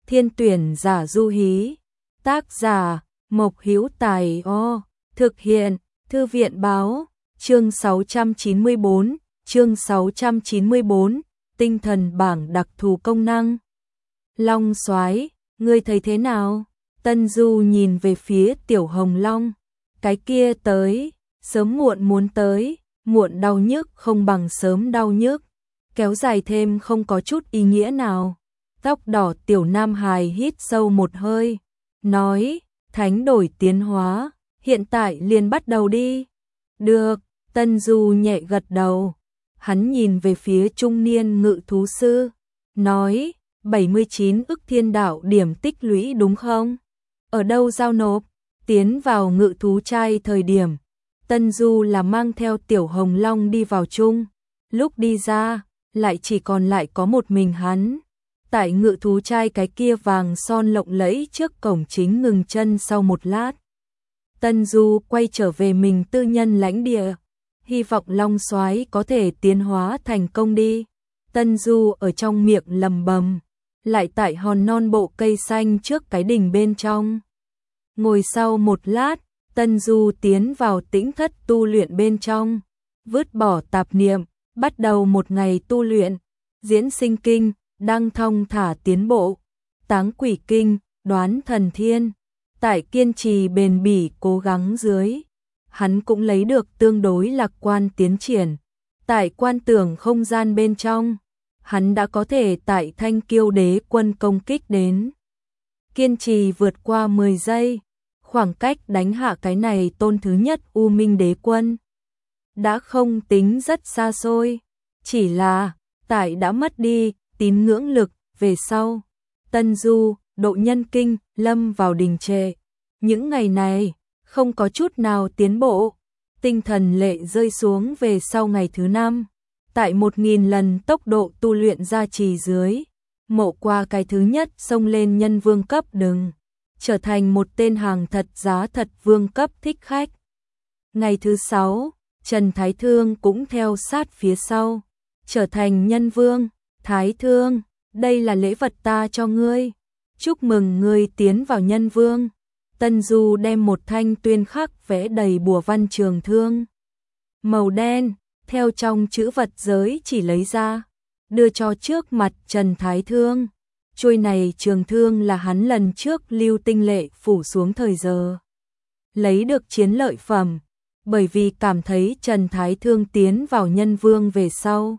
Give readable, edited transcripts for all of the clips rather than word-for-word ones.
Thiên tuyển giả du hí. Tác giả Mộc Hữu Tài. Thực hiện Thư viện báo. Chương 694, tinh thần bảng đặc thù công năng. Long soái, ngươi thấy thế nào? Tân Du nhìn về phía Tiểu Hồng Long. Cái kia tới, sớm muộn muốn tới, muộn đau nhức không bằng sớm đau nhức. Kéo dài thêm không có chút ý nghĩa nào. Tóc đỏ Tiểu Nam Hài hít sâu một hơi, nói, thánh đổi tiến hóa, hiện tại liền bắt đầu đi. Được, Tân Du nhẹ gật đầu. Hắn nhìn về phía trung niên ngự thú sư, nói, 79 ức thiên đạo điểm tích lũy đúng không? Ở đâu giao nộp? Tiến vào ngự thú trai thời điểm, Tân Du là mang theo Tiểu Hồng Long đi vào chung. Lúc đi ra, lại chỉ còn lại có một mình hắn. Tại ngự thú trai cái kia vàng son lộng lẫy trước cổng chính ngừng chân sau một lát. Tân Du quay trở về mình tư nhân lãnh địa. Hy vọng Long soái có thể tiến hóa thành công đi. Tân Du ở trong miệng lầm bầm, lại tại hòn non bộ cây xanh trước cái đình bên trong. Ngồi sau một lát, Tân Du tiến vào tĩnh thất tu luyện bên trong, vứt bỏ tạp niệm, bắt đầu một ngày tu luyện, diễn sinh kinh, đang thong thả tiến bộ, táng quỷ kinh, đoán thần thiên. Tại kiên trì bền bỉ cố gắng dưới, hắn cũng lấy được tương đối lạc quan tiến triển. Tại quan tưởng không gian bên trong, hắn đã có thể tại Thanh Kiêu Đế quân công kích đến. Kiên trì vượt qua 10 giây, khoảng cách đánh hạ cái này tôn thứ nhất U Minh Đế quân đã không tính rất xa xôi, chỉ là tại đã mất đi tín ngưỡng lực về sau, Tân Du độ nhân kinh lâm vào đình trệ. Những ngày này không có chút nào tiến bộ, tinh thần lệ rơi xuống về sau ngày thứ 5. Tại 1000 lần tốc độ tu luyện gia trì dưới, Mộ Qua cái thứ nhất xông lên nhân vương cấp đừng, trở thành một tên hàng thật giá thật vương cấp thích khách. Ngày thứ 6, Trần Thái Thương cũng theo sát phía sau, trở thành nhân vương. Thái Thương, đây là lễ vật ta cho ngươi, chúc mừng ngươi tiến vào nhân vương. Tân Du đem một thanh tuyên khắc vẽ đầy bùa văn trường thương màu đen theo trong chữ vật giới chỉ lấy ra, đưa cho trước mặt Trần Thái Thương. Chuôi này trường thương là hắn lần trước Lưu Tinh Lệ phủ xuống thời giờ lấy được chiến lợi phẩm, bởi vì cảm thấy Trần Thái Thương tiến vào nhân vương về sau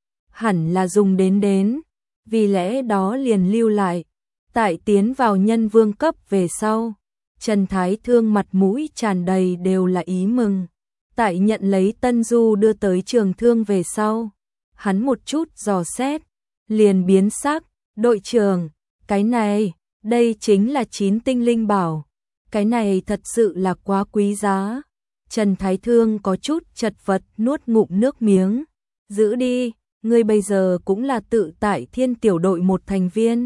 hẳn là dùng đến, vì lẽ đó liền lưu lại. Tại tiến vào nhân vương cấp về sau, Trần Thái Thương mặt mũi tràn đầy đều là ý mừng. Tại nhận lấy Tân Du đưa tới trường thương về sau, hắn một chút dò xét, liền biến sắc, đội trưởng, cái này, đây chính là 9 tinh linh bảo, cái này thật sự là quá quý giá. Trần Thái Thương có chút chật vật nuốt ngụm nước miếng, giữ đi, ngươi bây giờ cũng là tự tại Thiên tiểu đội một thành viên.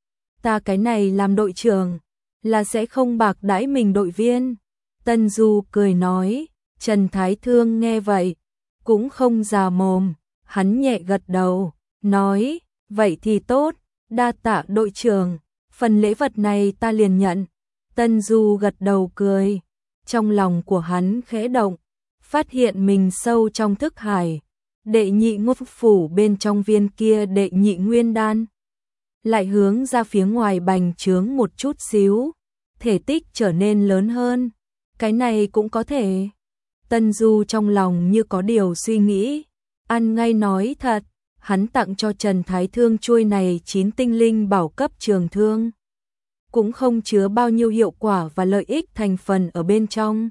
Ta cái này làm đội trưởng, là sẽ không bạc đãi mình đội viên. Tân Du cười nói. Trần Thái Thương nghe vậy, cũng không già mồm, hắn nhẹ gật đầu, nói, vậy thì tốt, đa tạ đội trưởng, phần lễ vật này ta liền nhận. Tân Du gật đầu cười, trong lòng của hắn khẽ động, phát hiện mình sâu trong thức hải, đệ nhị ngũ phủ bên trong viên kia đệ nhị nguyên đan. Lại hướng ra phía ngoài bành trướng một chút xíu, thể tích trở nên lớn hơn, cái này cũng có thể. Tân Du trong lòng như có điều suy nghĩ, ăn ngay nói thật, hắn tặng cho Trần Thái Thương chuôi này 9 tinh linh bảo cấp trường thương, cũng không chứa bao nhiêu hiệu quả và lợi ích thành phần ở bên trong.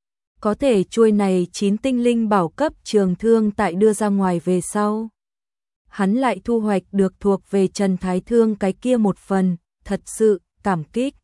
Có thể chuôi này 9 tinh linh bảo cấp trường thương tại đưa ra ngoài về sau, hắn lại thu hoạch được thuộc về Trần Thái Thương cái kia một phần, thật sự cảm kích.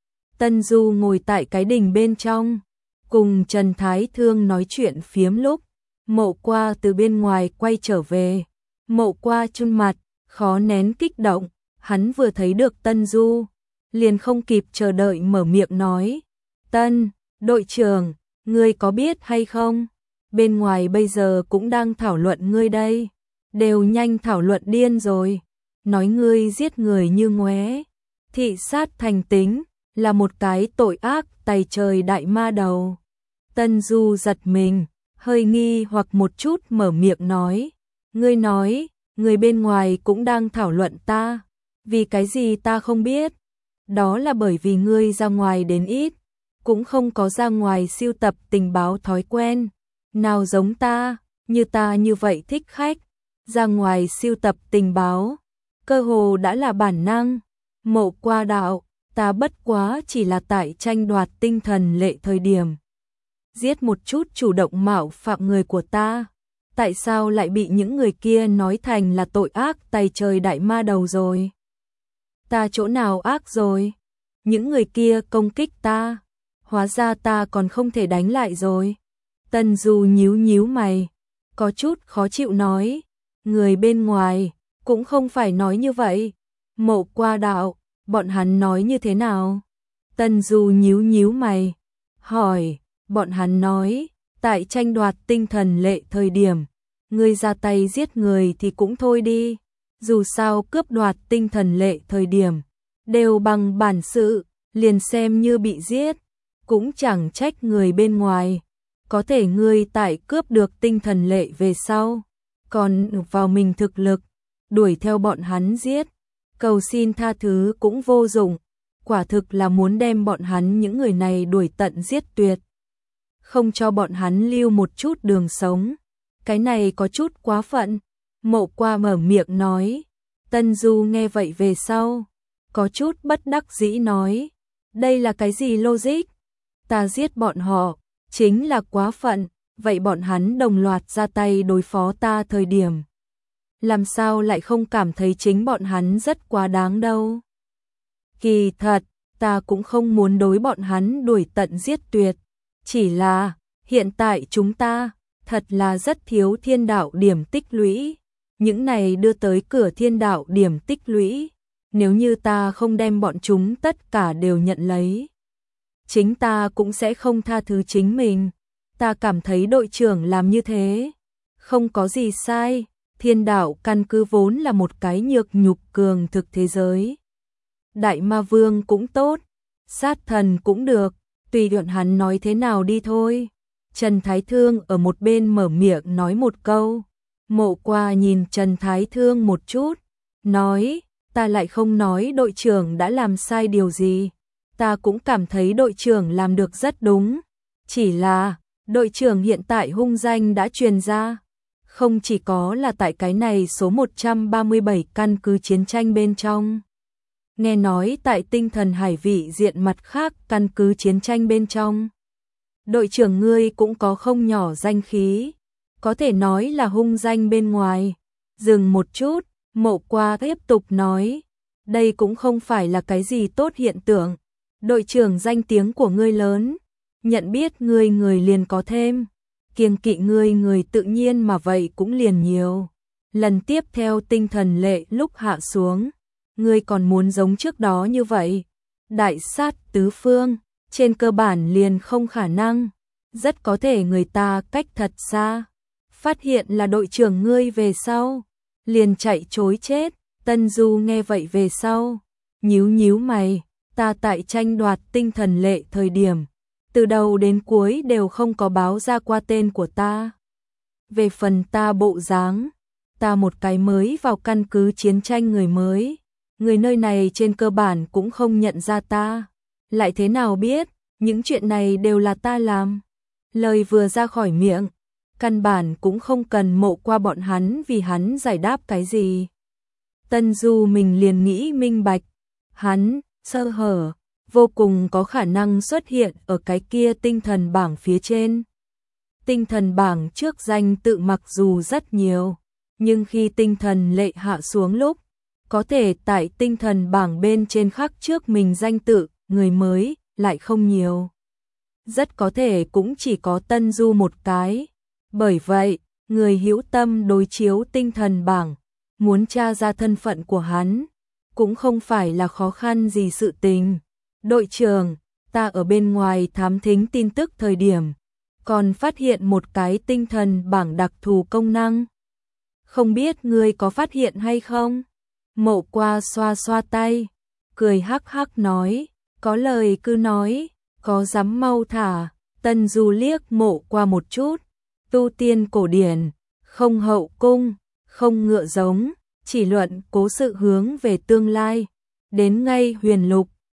Tân Du ngồi tại cái đình bên trong, cùng Trần Thái Thương nói chuyện phiếm lúc, Mộ Qua từ bên ngoài quay trở về. Mộ Qua chun mặt, khó nén kích động, hắn vừa thấy được Tân Du, liền không kịp chờ đợi mở miệng nói, Tân, đội trưởng, ngươi có biết hay không? Bên ngoài bây giờ cũng đang thảo luận ngươi đây, đều nhanh thảo luận điên rồi, nói ngươi giết người như ngoé, thị sát thành tính, là một cái tội ác tày trời đại ma đầu. Tân Du giật mình, hơi nghi hoặc một chút mở miệng nói, ngươi nói, người bên ngoài cũng đang thảo luận ta, vì cái gì ta không biết, đó là bởi vì ngươi ra ngoài đến ít, cũng không có ra ngoài sưu tập tình báo thói quen, nào giống ta, như ta như vậy thích khách, ra ngoài sưu tập tình báo, cơ hồ đã là bản năng. Mộ Qua đạo, ta bất quá chỉ là tại tranh đoạt tinh thần lệ thời điểm. Giết một chút chủ động mạo phạm người của ta, tại sao lại bị những người kia nói thành là tội ác tày trời đại ma đầu rồi? Ta chỗ nào ác rồi? Những người kia công kích ta, hóa ra ta còn không thể đánh lại rồi. Tân Du nhíu nhíu mày, có chút khó chịu nói, người bên ngoài cũng không phải nói như vậy. Mộ Qua đạo, bọn hắn nói như thế nào? Tân Du nhíu nhíu mày, hỏi, bọn hắn nói, tại tranh đoạt tinh thần lệ thời điểm, ngươi ra tay giết người thì cũng thôi đi, dù sao cướp đoạt tinh thần lệ thời điểm, đều bằng bản sự, liền xem như bị giết, cũng chẳng trách người bên ngoài. Có thể ngươi tại cướp được tinh thần lệ về sau, còn vào mình thực lực, đuổi theo bọn hắn giết, cầu xin tha thứ cũng vô dụng, quả thực là muốn đem bọn hắn những người này đuổi tận giết tuyệt, không cho bọn hắn lưu một chút đường sống. Cái này có chút quá phận. Mộ Qua mở miệng nói. Tân Du nghe vậy về sau, có chút bất đắc dĩ nói, đây là cái gì logic? Ta giết bọn họ, chính là quá phận, vậy bọn hắn đồng loạt ra tay đối phó ta thời điểm, làm sao lại không cảm thấy chính bọn hắn rất quá đáng đâu? Kỳ thật, ta cũng không muốn đối bọn hắn đuổi tận giết tuyệt, chỉ là, hiện tại chúng ta, thật là rất thiếu thiên đạo điểm tích lũy, những này đưa tới cửa thiên đạo điểm tích lũy, nếu như ta không đem bọn chúng tất cả đều nhận lấy, chính ta cũng sẽ không tha thứ chính mình. Ta cảm thấy đội trưởng làm như thế, không có gì sai, thiên đạo căn cứ vốn là một cái nhược nhục cường thực thế giới. Đại ma vương cũng tốt, sát thần cũng được, tùy bọn hắn nói thế nào đi thôi. Trần Thái Thương ở một bên mở miệng nói một câu. Mộ Qua nhìn Trần Thái Thương một chút, nói, ta lại không nói đội trưởng đã làm sai điều gì, ta cũng cảm thấy đội trưởng làm được rất đúng, chỉ là, đội trưởng hiện tại hung danh đã truyền ra, không chỉ có là tại cái này số 137 căn cứ chiến tranh bên trong. Nghe nói tại tinh thần hải vị diện mặt khác căn cứ chiến tranh bên trong. Đội trưởng ngươi cũng có không nhỏ danh khí, có thể nói là hung danh bên ngoài. Dừng một chút, Mộ Qua tiếp tục nói, đây cũng không phải là cái gì tốt hiện tượng. Đội trưởng danh tiếng của ngươi lớn, nhận biết ngươi người liền có thêm, kiêng kỵ ngươi người tự nhiên mà vậy cũng liền nhiều. Lần tiếp theo tinh thần lệ lúc hạ xuống, ngươi còn muốn giống trước đó như vậy, đại sát tứ phương, trên cơ bản liền không khả năng, rất có thể người ta cách thật xa, phát hiện là đội trưởng ngươi về sau, liền chạy trối chết. Tân Du nghe vậy về sau, nhíu nhíu mày, ta tại tranh đoạt tinh thần lệ thời điểm, từ đầu đến cuối đều không có báo ra qua tên của ta. Về phần ta bộ dáng, ta một cái mới vào căn cứ chiến tranh người mới, người nơi này trên cơ bản cũng không nhận ra ta, lại thế nào biết, những chuyện này đều là ta làm. Lời vừa ra khỏi miệng, căn bản cũng không cần Mộ Qua bọn hắn vì hắn giải đáp cái gì. Tân Du mình liền nghĩ minh bạch, hắn, sơ hở, vô cùng có khả năng xuất hiện ở cái kia tinh thần bảng phía trên. Tinh thần bảng trước danh tự mặc dù rất nhiều, nhưng khi tinh thần lệ hạ xuống lúc, có thể tại tinh thần bảng bên trên khắc trước mình danh tự, người mới, lại không nhiều. Rất có thể cũng chỉ có Tân Du một cái. Bởi vậy, người hữu tâm đối chiếu tinh thần bảng, muốn tra ra thân phận của hắn, cũng không phải là khó khăn gì sự tình. Đội trưởng, ta ở bên ngoài thám thính tin tức thời điểm, còn phát hiện một cái tinh thần bảng đặc thù công năng. Không biết ngươi có phát hiện hay không? Mộ Qua xoa xoa tay, cười hắc hắc nói, có lời cứ nói, có dám mau thả. Tân Du liếc Mộ qua một chút, tu tiên cổ điển, không hậu cung, không ngựa giống, chỉ luận cố sự hướng về tương lai, đến ngay huyền lục,